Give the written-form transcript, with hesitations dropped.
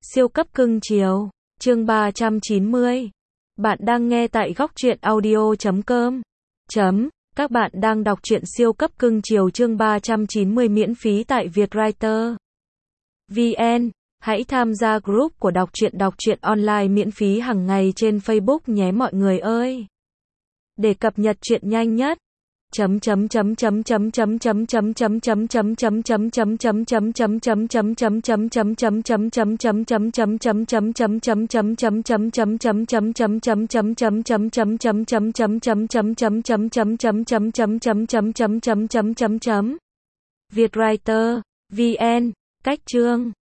Siêu cấp cưng chiều, chương 390. Bạn đang nghe tại góc truyện audio.com. Các bạn đang đọc truyện siêu cấp cưng chiều chương 390 miễn phí tại Vietwriter VN. Hãy tham gia group của đọc truyện online miễn phí hàng ngày trên Facebook nhé mọi người ơi. Để cập nhật truyện nhanh nhất. Vietwriter VN. Cách chương